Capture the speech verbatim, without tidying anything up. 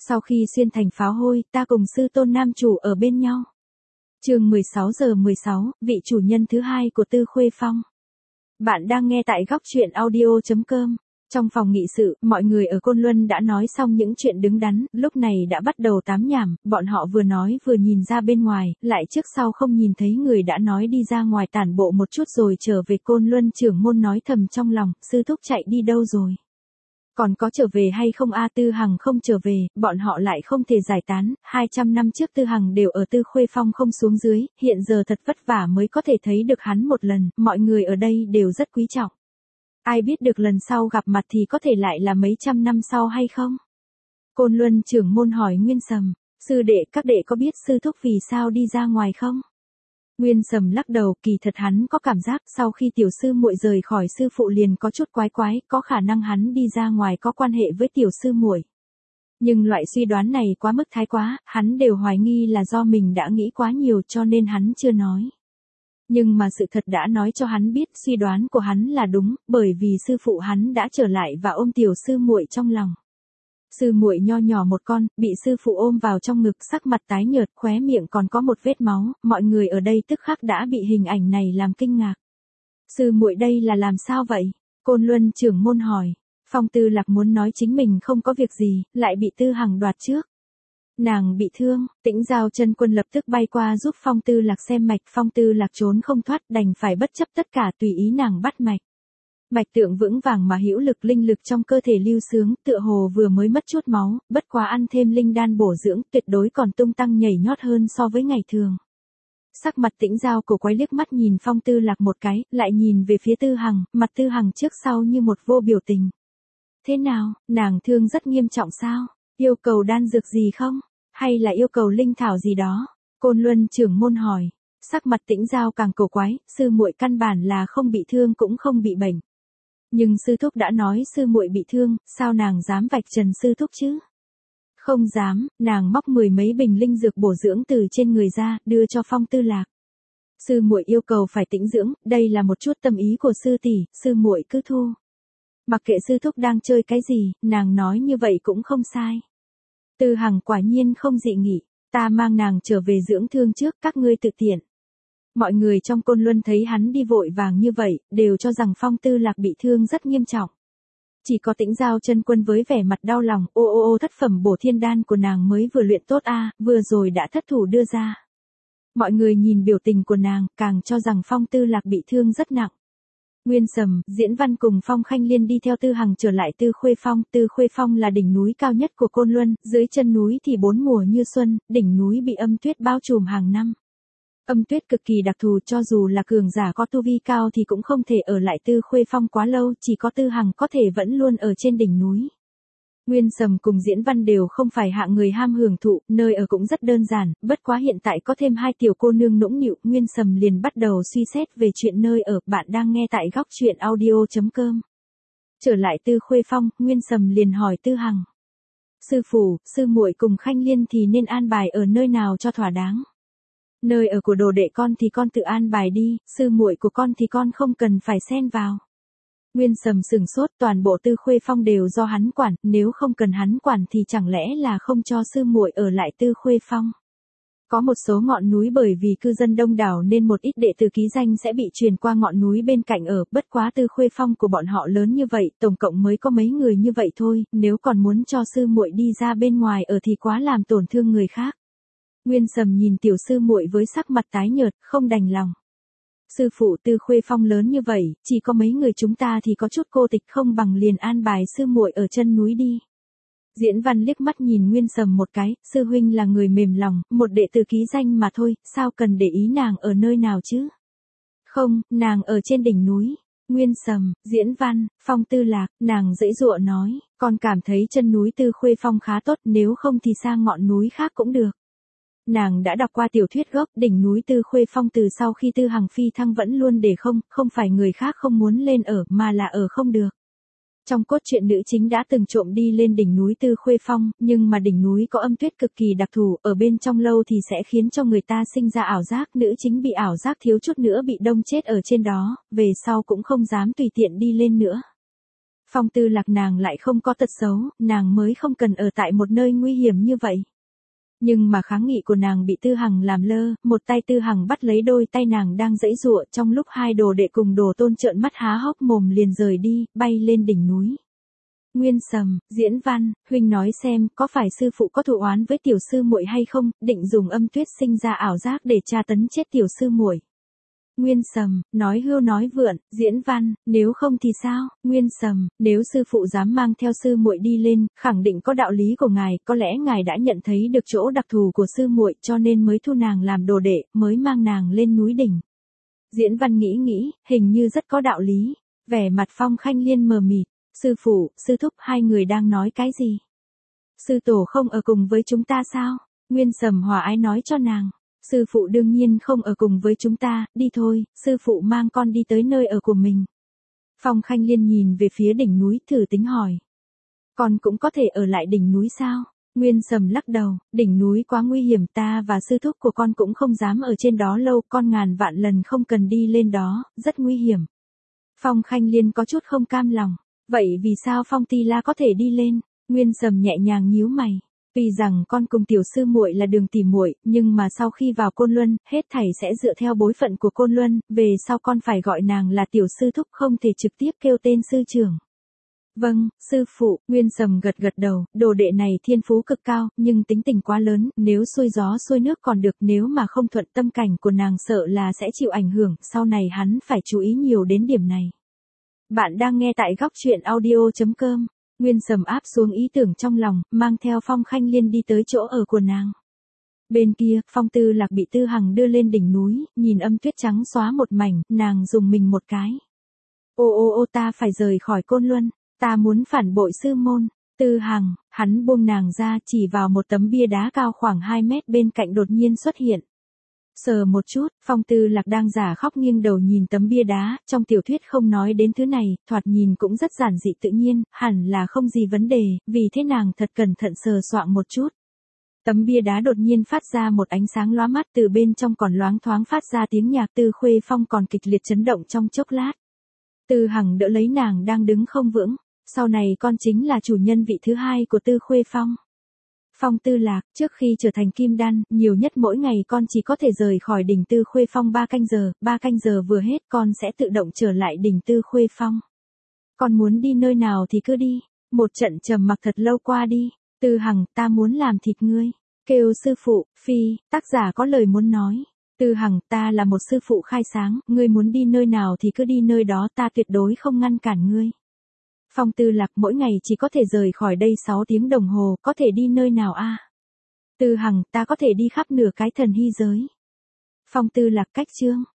Sau khi xuyên thành pháo hôi, ta cùng sư tôn nam chủ ở bên nhau. Chương mười sáu giờ mười sáu, vị chủ nhân thứ hai của Tư Khuê Phong. Bạn đang nghe tại góc truyện audio chấm com. Trong phòng nghị sự, mọi người ở Côn Luân đã nói xong những chuyện đứng đắn, lúc này đã bắt đầu tám nhảm, bọn họ vừa nói vừa nhìn ra bên ngoài, lại trước sau không nhìn thấy người đã nói đi ra ngoài tản bộ một chút rồi trở về. Côn Luân trưởng môn nói thầm trong lòng, sư thúc chạy đi đâu rồi? Còn có trở về hay không a? Tư Hằng không trở về, bọn họ lại không thể giải tán, hai trăm năm trước Tư Hằng đều ở Tư Khuê Phong không xuống dưới, hiện giờ thật vất vả mới có thể thấy được hắn một lần, mọi người ở đây đều rất quý trọng. Ai biết được lần sau gặp mặt thì có thể lại là mấy trăm năm sau hay không? Côn Luân trưởng môn hỏi Nguyên Sầm, sư đệ các đệ có biết sư thúc vì sao đi ra ngoài không? Nguyên Sầm lắc đầu, kỳ thật hắn có cảm giác sau khi tiểu sư muội rời khỏi sư phụ liền có chút quái quái, có khả năng hắn đi ra ngoài có quan hệ với tiểu sư muội. Nhưng loại suy đoán này quá mức thái quá, hắn đều hoài nghi là do mình đã nghĩ quá nhiều cho nên hắn chưa nói. Nhưng mà sự thật đã nói cho hắn biết suy đoán của hắn là đúng, bởi vì sư phụ hắn đã trở lại và ôm tiểu sư muội trong lòng. Sư muội nho nhỏ một con, bị sư phụ ôm vào trong ngực, sắc mặt tái nhợt, khóe miệng còn có một vết máu, mọi người ở đây tức khắc đã bị hình ảnh này làm kinh ngạc. Sư muội đây là làm sao vậy? Côn Luân trưởng môn hỏi. Phong Tư Lạc muốn nói chính mình không có việc gì, lại bị Tư Hằng đoạt trước. Nàng bị thương, Tĩnh Giao Chân Quân lập tức bay qua giúp Phong Tư Lạc xem mạch, Phong Tư Lạc trốn không thoát, đành phải bất chấp tất cả tùy ý nàng bắt mạch. Mạch tượng vững vàng mà hữu lực, linh lực trong cơ thể lưu sướng, tựa hồ vừa mới mất chút máu, bất quá ăn thêm linh đan bổ dưỡng, tuyệt đối còn tung tăng nhảy nhót hơn so với ngày thường. Sắc mặt Tĩnh Giao cổ quái liếc mắt nhìn Phong Tư Lạc một cái, lại nhìn về phía Tư Hằng, mặt Tư Hằng trước sau như một vô biểu tình. Thế nào, nàng thương rất nghiêm trọng sao? Yêu cầu đan dược gì không? Hay là yêu cầu linh thảo gì đó? Côn Luân trưởng môn hỏi. Sắc mặt Tĩnh Giao càng cổ quái, sư muội căn bản là không bị thương cũng không bị bệnh. Nhưng sư thúc đã nói sư muội bị thương, sao nàng dám vạch trần sư thúc chứ? Không dám, nàng móc mười mấy bình linh dược bổ dưỡng từ trên người ra, đưa cho Phong Tư Lạc. Sư muội yêu cầu phải tĩnh dưỡng, đây là một chút tâm ý của sư tỷ, sư muội cứ thu. Mặc kệ sư thúc đang chơi cái gì, nàng nói như vậy cũng không sai. Tư Hằng quả nhiên không dị nghị, ta mang nàng trở về dưỡng thương trước, các ngươi tự tiện. Mọi người trong Côn Luân thấy hắn đi vội vàng như vậy, đều cho rằng Phong Tư Lạc bị thương rất nghiêm trọng. Chỉ có Tĩnh Giao Chân Quân với vẻ mặt đau lòng, ô ô ô thất phẩm bổ thiên đan của nàng mới vừa luyện tốt a, vừa rồi đã thất thủ đưa ra. Mọi người nhìn biểu tình của nàng, càng cho rằng Phong Tư Lạc bị thương rất nặng. Nguyên Sầm, Diễn Văn cùng Phong Khanh Liên đi theo Tư Hằng trở lại Tư Khuê Phong. Tư Khuê Phong là đỉnh núi cao nhất của Côn Luân, dưới chân núi thì bốn mùa như xuân, đỉnh núi bị âm tuyết bao trùm hàng năm. Âm tuyết cực kỳ đặc thù, cho dù là cường giả có tu vi cao thì cũng không thể ở lại Tư Khuê Phong quá lâu, chỉ có Tư Hằng có thể vẫn luôn ở trên đỉnh núi. Nguyên Sầm cùng Diễn Văn đều không phải hạng người ham hưởng thụ, nơi ở cũng rất đơn giản, bất quá hiện tại có thêm hai tiểu cô nương nũng nịu, Nguyên Sầm liền bắt đầu suy xét về chuyện nơi ở. Bạn đang nghe tại góc truyện audio chấm com. Trở lại Tư Khuê Phong, Nguyên Sầm liền hỏi Tư Hằng. Sư phụ, sư muội cùng Khanh Liên thì nên an bài ở nơi nào cho thỏa đáng? Nơi ở của đồ đệ con thì con tự an bài đi, sư muội của con thì con không cần phải xen vào. Nguyên Sầm sừng sốt, toàn bộ Tư Khuê Phong đều do hắn quản, nếu không cần hắn quản thì chẳng lẽ là không cho sư muội ở lại Tư Khuê Phong. Có một số ngọn núi bởi vì cư dân đông đảo nên một ít đệ tử ký danh sẽ bị truyền qua ngọn núi bên cạnh ở, bất quá Tư Khuê Phong của bọn họ lớn như vậy, tổng cộng mới có mấy người như vậy thôi, nếu còn muốn cho sư muội đi ra bên ngoài ở thì quá làm tổn thương người khác. Nguyên Sầm nhìn tiểu sư muội với sắc mặt tái nhợt, không đành lòng. Sư phụ, Tư Khuê Phong lớn như vậy, chỉ có mấy người chúng ta thì có chút cô tịch, không bằng liền an bài sư muội ở chân núi đi. Diễn Văn liếc mắt nhìn Nguyên Sầm một cái, sư huynh là người mềm lòng, một đệ tử ký danh mà thôi, sao cần để ý nàng ở nơi nào chứ? Không, nàng ở trên đỉnh núi. Nguyên Sầm, Diễn Văn, Phong Tư Lạc, nàng giãy giụa nói, con cảm thấy chân núi Tư Khuê Phong khá tốt, nếu không thì sang ngọn núi khác cũng được. Nàng đã đọc qua tiểu thuyết gốc, đỉnh núi Tư Khuê Phong từ sau khi Tư Hằng phi thăng vẫn luôn để không, không phải người khác không muốn lên ở, mà là ở không được. Trong cốt truyện nữ chính đã từng trộm đi lên đỉnh núi Tư Khuê Phong, nhưng mà đỉnh núi có âm tuyết cực kỳ đặc thù, ở bên trong lâu thì sẽ khiến cho người ta sinh ra ảo giác, nữ chính bị ảo giác thiếu chút nữa bị đông chết ở trên đó, về sau cũng không dám tùy tiện đi lên nữa. Phong Tư Lạc nàng lại không có tật xấu, nàng mới không cần ở tại một nơi nguy hiểm như vậy. Nhưng mà kháng nghị của nàng bị Tư Hằng làm lơ, một tay Tư Hằng bắt lấy đôi tay nàng đang giãy giụa, trong lúc hai đồ đệ cùng Đồ Tôn trợn mắt há hốc mồm liền rời đi, bay lên đỉnh núi. Nguyên Sầm, Diễn Văn, huynh nói xem, có phải sư phụ có thù oán với tiểu sư muội hay không, định dùng âm tuyết sinh ra ảo giác để tra tấn chết tiểu sư muội. Nguyên Sầm, nói hưu nói vượn. Diễn Văn, nếu không thì sao? Nguyên Sầm, nếu sư phụ dám mang theo sư muội đi lên, khẳng định có đạo lý của ngài, có lẽ ngài đã nhận thấy được chỗ đặc thù của sư muội, cho nên mới thu nàng làm đồ đệ, mới mang nàng lên núi đỉnh. Diễn Văn nghĩ nghĩ, hình như rất có đạo lý. Vẻ mặt Phong Khanh Liên mờ mịt. Sư phụ, sư thúc, hai người đang nói cái gì? Sư tổ không ở cùng với chúng ta sao? Nguyên Sầm hòa ái nói cho nàng. Sư phụ đương nhiên không ở cùng với chúng ta, đi thôi, sư phụ mang con đi tới nơi ở của mình. Phong Khanh Liên nhìn về phía đỉnh núi thử tính hỏi. Con cũng có thể ở lại đỉnh núi sao? Nguyên Sầm lắc đầu, đỉnh núi quá nguy hiểm, ta và sư thúc của con cũng không dám ở trên đó lâu, con ngàn vạn lần không cần đi lên đó, rất nguy hiểm. Phong Khanh Liên có chút không cam lòng. Vậy vì sao Phong Ti La có thể đi lên? Nguyên Sầm nhẹ nhàng nhíu mày. Tuy rằng con cùng tiểu sư muội là đường tỷ muội, nhưng mà sau khi vào Côn Luân, hết thảy sẽ dựa theo bối phận của Côn Luân, về sau con phải gọi nàng là tiểu sư thúc, không thể trực tiếp kêu tên sư trưởng. Vâng, sư phụ. Nguyên Sầm gật gật đầu, đồ đệ này thiên phú cực cao, nhưng tính tình quá lớn, nếu xuôi gió xuôi nước còn được, nếu mà không thuận tâm cảnh của nàng sợ là sẽ chịu ảnh hưởng, sau này hắn phải chú ý nhiều đến điểm này. Bạn đang nghe tại góc truyện audio chấm com. Nguyên Sầm áp xuống ý tưởng trong lòng, mang theo Phong Khanh Liên đi tới chỗ ở của nàng. Bên kia, Phong Tư Lạc bị Tư Hằng đưa lên đỉnh núi, nhìn âm tuyết trắng xóa một mảnh, nàng dùng mình một cái. Ô ô ô ta phải rời khỏi Côn Luân, ta muốn phản bội sư môn. Tư Hằng, hắn buông nàng ra, chỉ vào một tấm bia đá cao khoảng hai mét bên cạnh đột nhiên xuất hiện. Sờ một chút, Phong Tư Lạc đang giả khóc nghiêng đầu nhìn tấm bia đá, trong tiểu thuyết không nói đến thứ này, thoạt nhìn cũng rất giản dị tự nhiên, hẳn là không gì vấn đề, vì thế nàng thật cẩn thận sờ soạng một chút. Tấm bia đá đột nhiên phát ra một ánh sáng lóa mắt, từ bên trong còn loáng thoáng phát ra tiếng nhạc. Tư Khuê Phong còn kịch liệt chấn động trong chốc lát. Tư Hằng đỡ lấy nàng đang đứng không vững, sau này con chính là chủ nhân vị thứ hai của Tư Khuê Phong. Phong Tư Lạc, trước khi trở thành kim đan, nhiều nhất mỗi ngày con chỉ có thể rời khỏi đỉnh Tư Khuê Phong ba canh giờ, ba canh giờ vừa hết con sẽ tự động trở lại đỉnh Tư Khuê Phong. Con muốn đi nơi nào thì cứ đi. Một trận trầm mặc thật lâu qua đi. Tư Hằng, ta muốn làm thịt ngươi. Kêu sư phụ. Phi, tác giả có lời muốn nói. Tư Hằng, ta là một sư phụ khai sáng, ngươi muốn đi nơi nào thì cứ đi nơi đó, ta tuyệt đối không ngăn cản ngươi. Phong Tư Lạc, mỗi ngày chỉ có thể rời khỏi đây sáu tiếng đồng hồ, có thể đi nơi nào a? À? Tư Hằng, ta có thể đi khắp nửa cái thần hy giới. Phong Tư Lạc, cách chương.